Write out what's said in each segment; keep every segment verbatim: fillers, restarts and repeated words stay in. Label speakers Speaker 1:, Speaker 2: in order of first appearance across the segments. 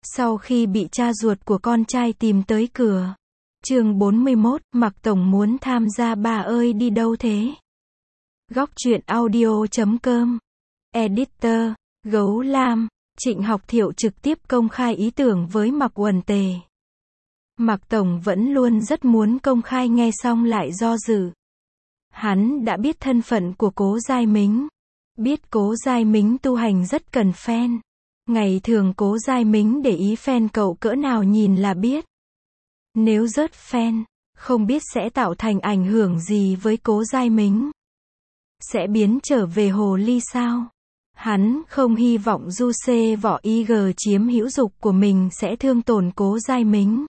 Speaker 1: Sau khi bị cha ruột của con trai tìm tới cửa. Chương bốn mươi mốt, Mạc Tổng muốn tham gia Bà ơi đi đâu thế? Góc truyện audio chấm com. Editor, Gấu Lam. Trịnh Học Thiệu trực tiếp công khai ý tưởng với Mạc Uẩn Tề. Mạc Tổng vẫn luôn rất muốn công khai, nghe xong lại do dự. Hắn đã biết thân phận của Cố Giai Mính. Biết Cố Giai Mính tu hành rất cần fan. Ngày thường Cố Giai Mính để ý fan cậu cỡ nào nhìn là biết. Nếu rớt fan, không biết sẽ tạo thành ảnh hưởng gì với Cố Giai Mính. Sẽ biến trở về hồ ly sao? Hắn không hy vọng Du Xê Võ i giê chiếm hữu dục của mình sẽ thương tổn Cố Giai Mính.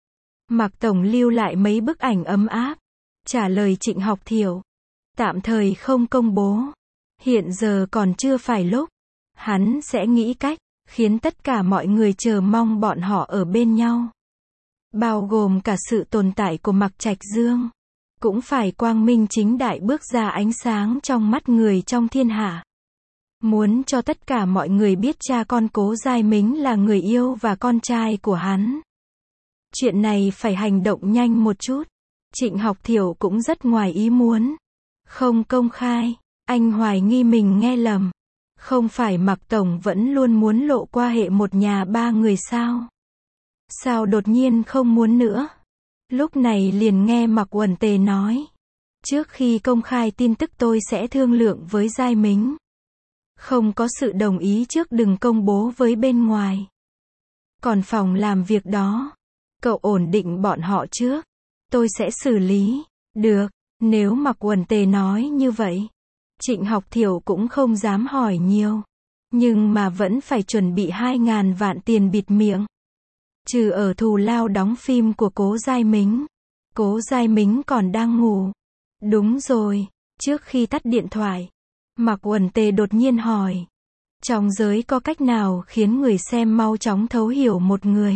Speaker 1: Mạc Tổng lưu lại mấy bức ảnh ấm áp. Trả lời Trịnh Học Thiệu. Tạm thời không công bố. Hiện giờ còn chưa phải lúc. Hắn sẽ nghĩ cách, khiến tất cả mọi người chờ mong bọn họ ở bên nhau. Bao gồm cả sự tồn tại của Mạc Trạch Dương. Cũng phải quang minh chính đại bước ra ánh sáng trong mắt người trong thiên hạ. Muốn cho tất cả mọi người biết cha con Cố Giai Mính là người yêu và con trai của hắn. Chuyện này phải hành động nhanh một chút. Trịnh Học Thiệu cũng rất ngoài ý muốn. Không công khai, anh hoài nghi mình nghe lầm. Không phải Mạc Tổng vẫn luôn muốn lộ qua hệ một nhà ba người sao? Sao đột nhiên không muốn nữa? Lúc này liền nghe Mạc Uẩn Tề nói. Trước khi công khai tin tức tôi sẽ thương lượng với Giai Mính. Không có sự đồng ý trước đừng công bố với bên ngoài. Còn phòng làm việc đó, cậu ổn định bọn họ trước. Tôi sẽ xử lý. Được, nếu Mạc Uẩn Tề nói như vậy. Trịnh Học Thiệu cũng không dám hỏi nhiều. Nhưng mà vẫn phải chuẩn bị hai ngàn vạn tiền bịt miệng. Trừ ở thù lao đóng phim của Cố Giai Mính. Cố Giai Mính còn đang ngủ. Đúng rồi, trước khi tắt điện thoại, Mạc Uẩn Tề đột nhiên hỏi. Trong giới có cách nào khiến người xem mau chóng thấu hiểu một người?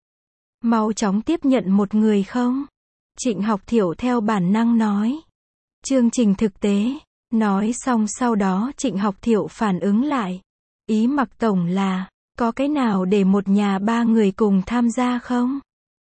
Speaker 1: Mau chóng tiếp nhận một người không? Trịnh Học Thiệu theo bản năng nói. Chương trình thực tế. Nói xong sau đó Trịnh Học Thiệu phản ứng lại. Ý Mạc Tổng là, có cái nào để một nhà ba người cùng tham gia không?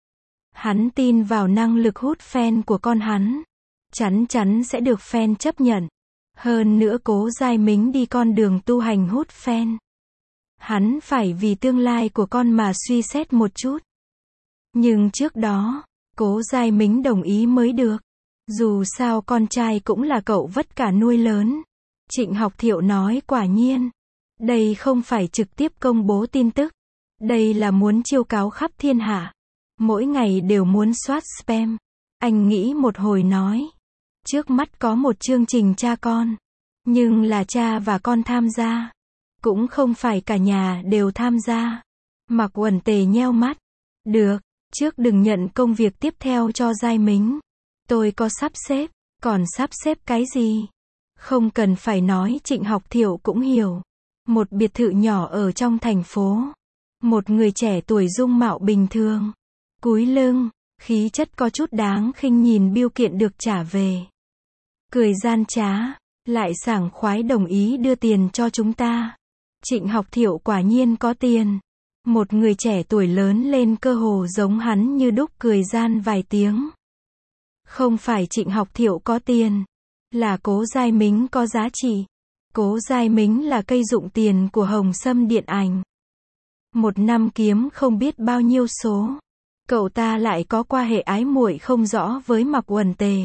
Speaker 1: Hắn tin vào năng lực hút fan của con hắn. Chắn chắn sẽ được fan chấp nhận. Hơn nữa Cố Giai Mính đi con đường tu hành hút fan. Hắn phải vì tương lai của con mà suy xét một chút. Nhưng trước đó, Cố Giai Mính đồng ý mới được. Dù sao con trai cũng là cậu vất cả nuôi lớn. Trịnh Học Thiệu nói quả nhiên. Đây không phải trực tiếp công bố tin tức. Đây là muốn chiêu cáo khắp thiên hạ. Mỗi ngày đều muốn soát spam. Anh nghĩ một hồi nói. Trước mắt có một chương trình cha con. Nhưng là cha và con tham gia. Cũng không phải cả nhà đều tham gia. Mạc Uẩn Tề nheo mắt. Được, trước đừng nhận công việc tiếp theo cho Giai Mính. Tôi có sắp xếp. Còn sắp xếp cái gì? Không cần phải nói, Trịnh Học Thiệu cũng hiểu. Một biệt thự nhỏ ở trong thành phố. Một người trẻ tuổi dung mạo bình thường. Cúi lưng, khí chất có chút đáng khinh nhìn bưu kiện được trả về. Cười gian trá, lại sảng khoái đồng ý đưa tiền cho chúng ta. Trịnh Học Thiệu quả nhiên có tiền. Một người trẻ tuổi lớn lên cơ hồ giống hắn như đúc, cười gian vài tiếng. Không phải Trịnh Học Thiệu có tiền, là Cố Giai Mính có giá trị. Cố Giai Mính là cây dụng tiền của Hồng Sâm Điện Ảnh. Một năm kiếm không biết bao nhiêu số. Cậu ta lại có qua hệ ái muội không rõ với Mạc Uẩn Tề.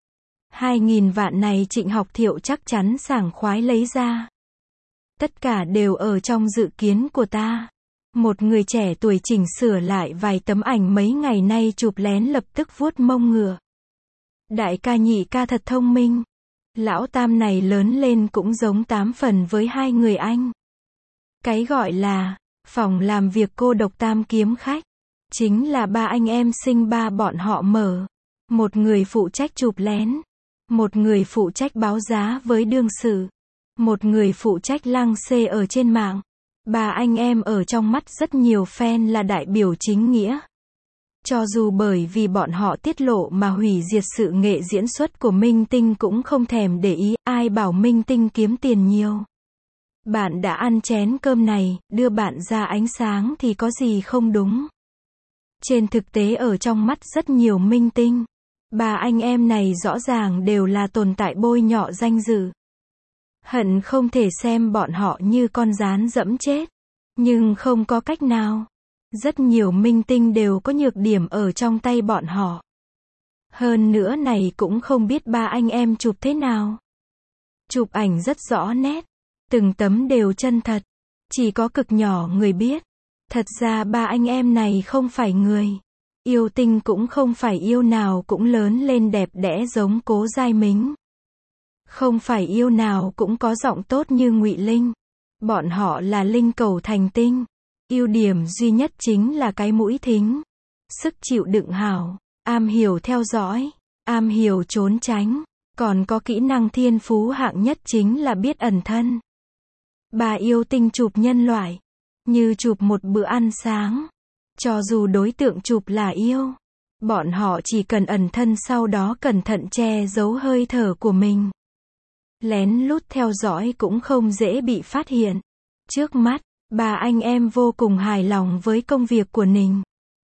Speaker 1: Hai nghìn vạn này Trịnh Học Thiệu chắc chắn sảng khoái lấy ra. Tất cả đều ở trong dự kiến của ta. Một người trẻ tuổi chỉnh sửa lại vài tấm ảnh mấy ngày nay chụp lén, lập tức vuốt mông ngựa. Đại ca nhị ca thật thông minh. Lão tam này lớn lên cũng giống tám phần với hai người anh. Cái gọi là phòng làm việc cô độc tam kiếm khách. Chính là ba anh em sinh ba bọn họ mở. Một người phụ trách chụp lén. Một người phụ trách báo giá với đương sự. Một người phụ trách lăng xê ở trên mạng. Ba anh em ở trong mắt rất nhiều fan là đại biểu chính nghĩa. Cho dù bởi vì bọn họ tiết lộ mà hủy diệt sự nghệ diễn xuất của minh tinh cũng không thèm để ý, ai bảo minh tinh kiếm tiền nhiều. Bạn đã ăn chén cơm này, đưa bạn ra ánh sáng thì có gì không đúng. Trên thực tế ở trong mắt rất nhiều minh tinh, ba anh em này rõ ràng đều là tồn tại bôi nhọ danh dự. Hận không thể xem bọn họ như con gián dẫm chết. Nhưng không có cách nào. Rất nhiều minh tinh đều có nhược điểm ở trong tay bọn họ. Hơn nữa này cũng không biết ba anh em chụp thế nào. Chụp ảnh rất rõ nét. Từng tấm đều chân thật. Chỉ có cực nhỏ người biết. Thật ra ba anh em này không phải người. Yêu tinh cũng không phải yêu nào cũng lớn lên đẹp đẽ giống Cố Giai Mính. Không phải yêu nào cũng có giọng tốt như Ngụy Linh. Bọn họ là linh cầu thành tinh. Ưu điểm duy nhất chính là cái mũi thính. Sức chịu đựng hảo. Am hiểu theo dõi. Am hiểu trốn tránh. Còn có kỹ năng thiên phú hạng nhất chính là biết ẩn thân. Bà yêu tinh chụp nhân loại. Như chụp một bữa ăn sáng. Cho dù đối tượng chụp là yêu. Bọn họ chỉ cần ẩn thân sau đó cẩn thận che giấu hơi thở của mình. Lén lút theo dõi cũng không dễ bị phát hiện. Trước mắt, ba anh em vô cùng hài lòng với công việc của Ninh.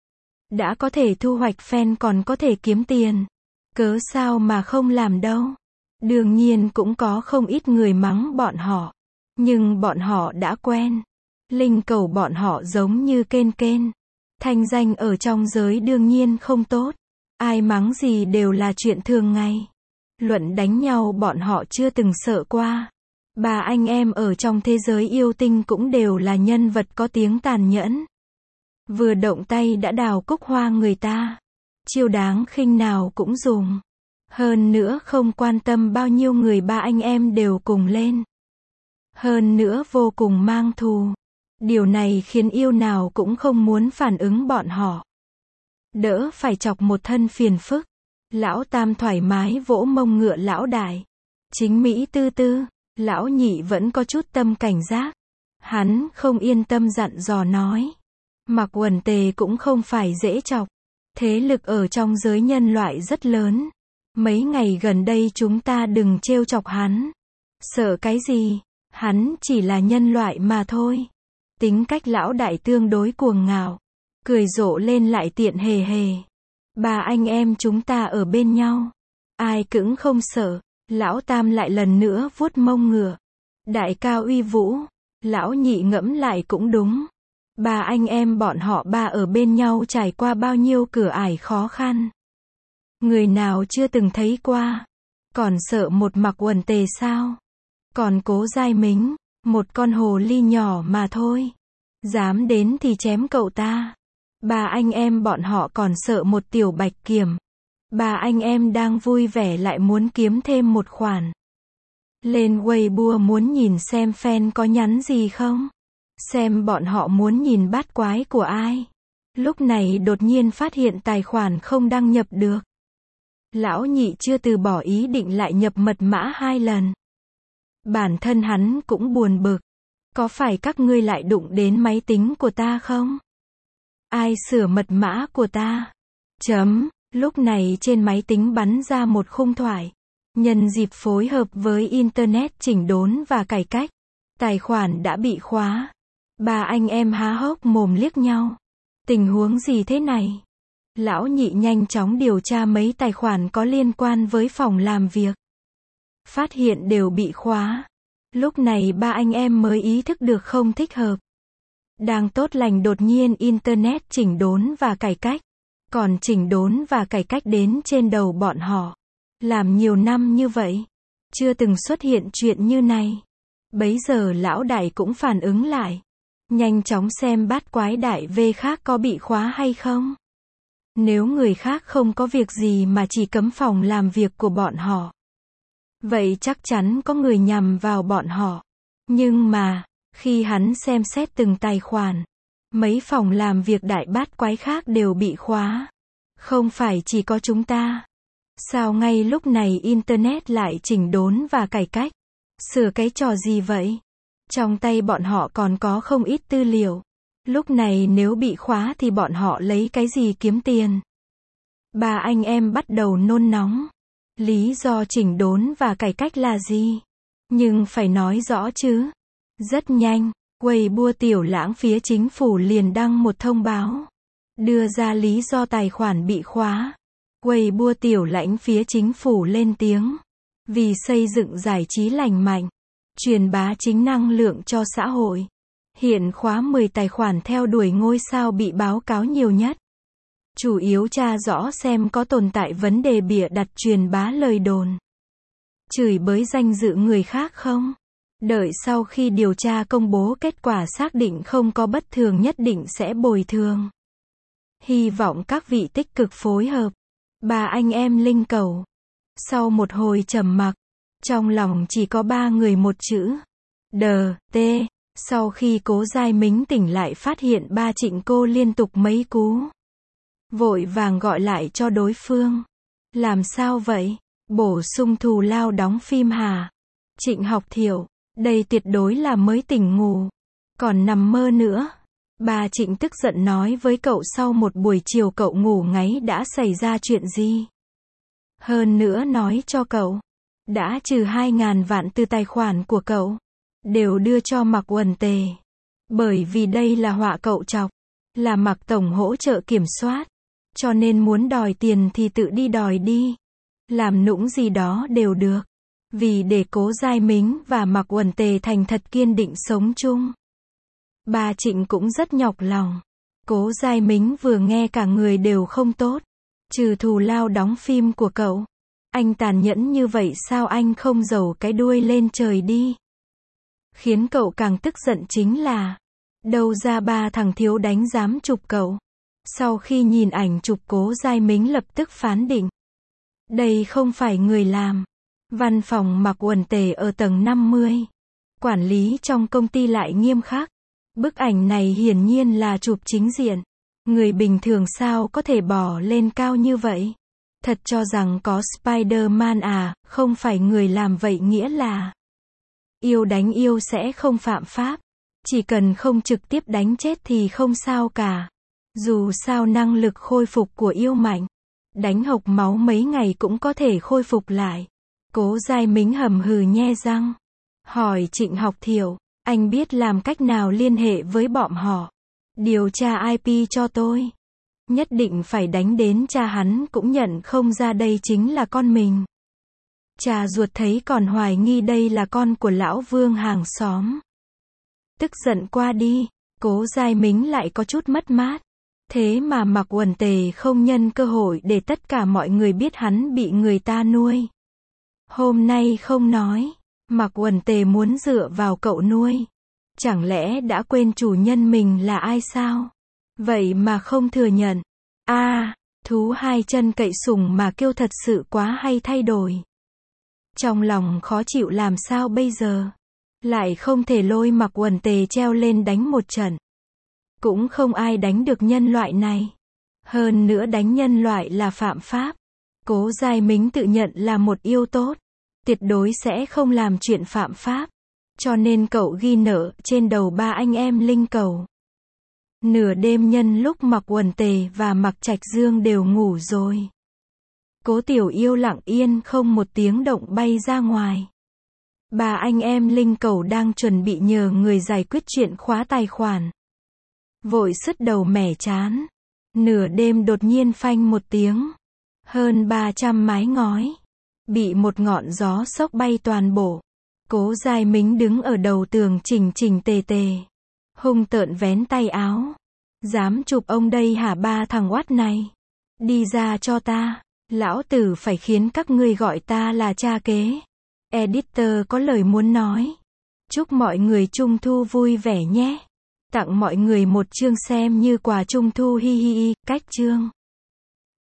Speaker 1: Đã có thể thu hoạch fan còn có thể kiếm tiền. Cớ sao mà không làm đâu. Đương nhiên cũng có không ít người mắng bọn họ. Nhưng bọn họ đã quen. Linh cầu bọn họ giống như kên kên. Thanh danh ở trong giới đương nhiên không tốt. Ai mắng gì đều là chuyện thường ngày. Luận đánh nhau bọn họ chưa từng sợ qua. Ba anh em ở trong thế giới yêu tinh cũng đều là nhân vật có tiếng tàn nhẫn. Vừa động tay đã đào cúc hoa người ta. Chiêu đáng khinh nào cũng dùng. Hơn nữa không quan tâm bao nhiêu người ba anh em đều cùng lên. Hơn nữa vô cùng mang thù. Điều này khiến yêu nào cũng không muốn phản ứng bọn họ. Đỡ phải chọc một thân phiền phức. Lão Tam thoải mái vỗ mông ngựa lão đại. Chính Mỹ tư tư. Lão Nhị vẫn có chút tâm cảnh giác. Hắn không yên tâm dặn dò nói. Mạc Uẩn Tề cũng không phải dễ chọc. Thế lực ở trong giới nhân loại rất lớn. Mấy ngày gần đây chúng ta đừng trêu chọc hắn. Sợ cái gì? Hắn chỉ là nhân loại mà thôi. Tính cách lão đại tương đối cuồng ngạo. Cười rộ lên lại tiện hề hề. Ba anh em chúng ta ở bên nhau. Ai cũng không sợ. Lão Tam lại lần nữa vuốt mông ngựa. Đại ca uy vũ. Lão Nhị ngẫm lại cũng đúng. Ba anh em bọn họ ba ở bên nhau trải qua bao nhiêu cửa ải khó khăn. Người nào chưa từng thấy qua. Còn sợ một Mạc Uẩn Tề sao? Còn Cố Giai Mính, một con hồ ly nhỏ mà thôi. Dám đến thì chém cậu ta. Ba anh em bọn họ còn sợ một Tiểu Bạch Kiểm. Ba anh em đang vui vẻ lại muốn kiếm thêm một khoản. Lên Weibo muốn nhìn xem fan có nhắn gì không? Xem bọn họ muốn nhìn bát quái của ai? Lúc này đột nhiên phát hiện tài khoản không đăng nhập được. Lão Nhị chưa từ bỏ ý định lại nhập mật mã hai lần. Bản thân hắn cũng buồn bực. Có phải các ngươi lại đụng đến máy tính của ta không? Ai sửa mật mã của ta? Chấm. Lúc này trên máy tính bắn ra một khung thoại. Nhân dịp phối hợp với Internet chỉnh đốn và cải cách. Tài khoản đã bị khóa. Ba anh em há hốc mồm liếc nhau. Tình huống gì thế này? Lão Nhị nhanh chóng điều tra mấy tài khoản có liên quan với phòng làm việc. Phát hiện đều bị khóa. Lúc này ba anh em mới ý thức được không thích hợp. Đang tốt lành đột nhiên Internet chỉnh đốn và cải cách. Còn chỉnh đốn và cải cách đến trên đầu bọn họ. Làm nhiều năm như vậy. Chưa từng xuất hiện chuyện như này. Bấy giờ lão đại cũng phản ứng lại. Nhanh chóng xem bát quái đại V khác có bị khóa hay không. Nếu người khác không có việc gì mà chỉ cấm phòng làm việc của bọn họ. Vậy chắc chắn có người nhằm vào bọn họ. Nhưng mà, khi hắn xem xét từng tài khoản, mấy phòng làm việc đại bát quái khác đều bị khóa. Không phải chỉ có chúng ta. Sao ngay lúc này Internet lại chỉnh đốn và cải cách? Sửa cái trò gì vậy? Trong tay bọn họ còn có không ít tư liệu. Lúc này nếu bị khóa thì bọn họ lấy cái gì kiếm tiền? Ba anh em bắt đầu nôn nóng. Lý do chỉnh đốn và cải cách là gì? Nhưng phải nói rõ chứ. Rất nhanh, Weibo Tiểu Lãng phía chính phủ liền đăng một thông báo, đưa ra lý do tài khoản bị khóa. Weibo Tiểu Lãnh phía chính phủ lên tiếng, vì xây dựng giải trí lành mạnh, truyền bá chính năng lượng cho xã hội. Hiện khóa mười tài khoản theo đuổi ngôi sao bị báo cáo nhiều nhất. Chủ yếu tra rõ xem có tồn tại vấn đề bịa đặt truyền bá lời đồn, chửi bới danh dự người khác không. Đợi sau khi điều tra công bố kết quả xác định không có bất thường nhất định sẽ bồi thường. Hy vọng các vị tích cực phối hợp. Ba anh em linh cầu. Sau một hồi trầm mặc, trong lòng chỉ có ba người một chữ. Đờ, tê. Sau khi Cố Giai Mính tỉnh lại phát hiện ba Trịnh cô liên tục mấy cú. Vội vàng gọi lại cho đối phương. Làm sao vậy? Bổ sung thù lao đóng phim hả? Trịnh Học Thiểu, đây tuyệt đối là mới tỉnh ngủ. Còn nằm mơ nữa. Bà Trịnh tức giận nói với cậu sau một buổi chiều cậu ngủ ngáy đã xảy ra chuyện gì. Hơn nữa nói cho cậu, đã trừ hai ngàn vạn từ tài khoản của cậu, đều đưa cho Mạc Uẩn Tề. Bởi vì đây là họa cậu chọc, là Mạc Tổng hỗ trợ kiểm soát. Cho nên muốn đòi tiền thì tự đi đòi đi. Làm nũng gì đó đều được. Vì để Cố Giai Mính và Mạc Uẩn Tề thành thật kiên định sống chung. Bà Trịnh cũng rất nhọc lòng. Cố Giai Mính vừa nghe cả người đều không tốt. Trừ thù lao đóng phim của cậu. Anh tàn nhẫn như vậy sao anh không giầu cái đuôi lên trời đi. Khiến cậu càng tức giận chính là, đâu ra ba thằng thiếu đánh dám chụp cậu. Sau khi nhìn ảnh chụp Cố Giai Mính lập tức phán định. Đây không phải người làm. Văn phòng Mạc Uẩn Tề ở tầng năm mươi. Quản lý trong công ty lại nghiêm khắc. Bức ảnh này hiển nhiên là chụp chính diện. Người bình thường sao có thể bỏ lên cao như vậy? Thật cho rằng có Spider-Man à, không phải người làm vậy nghĩa là yêu đánh yêu sẽ không phạm pháp. Chỉ cần không trực tiếp đánh chết thì không sao cả. Dù sao năng lực khôi phục của yêu mạnh. Đánh hộc máu mấy ngày cũng có thể khôi phục lại. Cố Giai Mính hầm hừ nhe răng. Hỏi Trịnh Học Thiểu, anh biết làm cách nào liên hệ với bọn họ? Điều tra i pê cho tôi. Nhất định phải đánh đến cha hắn cũng nhận không ra đây chính là con mình. Cha ruột thấy còn hoài nghi đây là con của lão Vương hàng xóm. Tức giận qua đi, Cố Giai Mính lại có chút mất mát. Thế mà Mạc Uẩn Tề không nhân cơ hội để tất cả mọi người biết hắn bị người ta nuôi. Hôm nay không nói, Mạc Uẩn Tề muốn dựa vào cậu nuôi. Chẳng lẽ đã quên chủ nhân mình là ai sao? Vậy mà không thừa nhận. A, à, thú hai chân cậy sủng mà kêu thật sự quá hay thay đổi. Trong lòng khó chịu làm sao bây giờ? Lại không thể lôi Mạc Uẩn Tề treo lên đánh một trận. Cũng không ai đánh được nhân loại này. Hơn nữa đánh nhân loại là phạm pháp. Cố Giai Mính tự nhận là một yêu tốt. Tuyệt đối sẽ không làm chuyện phạm pháp. Cho nên cậu ghi nợ trên đầu ba anh em linh cầu. Nửa đêm nhân lúc Mạc Uẩn Tề và Mạc Trạch Dương đều ngủ rồi. Cố Tiểu Yêu lặng yên không một tiếng động bay ra ngoài. Ba anh em linh cầu đang chuẩn bị nhờ người giải quyết chuyện khóa tài khoản. Vội sứt đầu mẻ chán. Nửa đêm đột nhiên phanh một tiếng. Hơn ba trăm mái ngói. Bị một ngọn gió sốc bay toàn bộ. Cố Giai Mính đứng ở đầu tường chỉnh chỉnh tề tề. Hung tợn vén tay áo. Dám chụp ông đây hả ba thằng oát này? Đi ra cho ta. Lão tử phải khiến các ngươi gọi ta là cha kế. Editor có lời muốn nói. Chúc mọi người Trung thu vui vẻ nhé. Tặng mọi người một chương xem như quà Trung thu hi hi hi. Cách chương.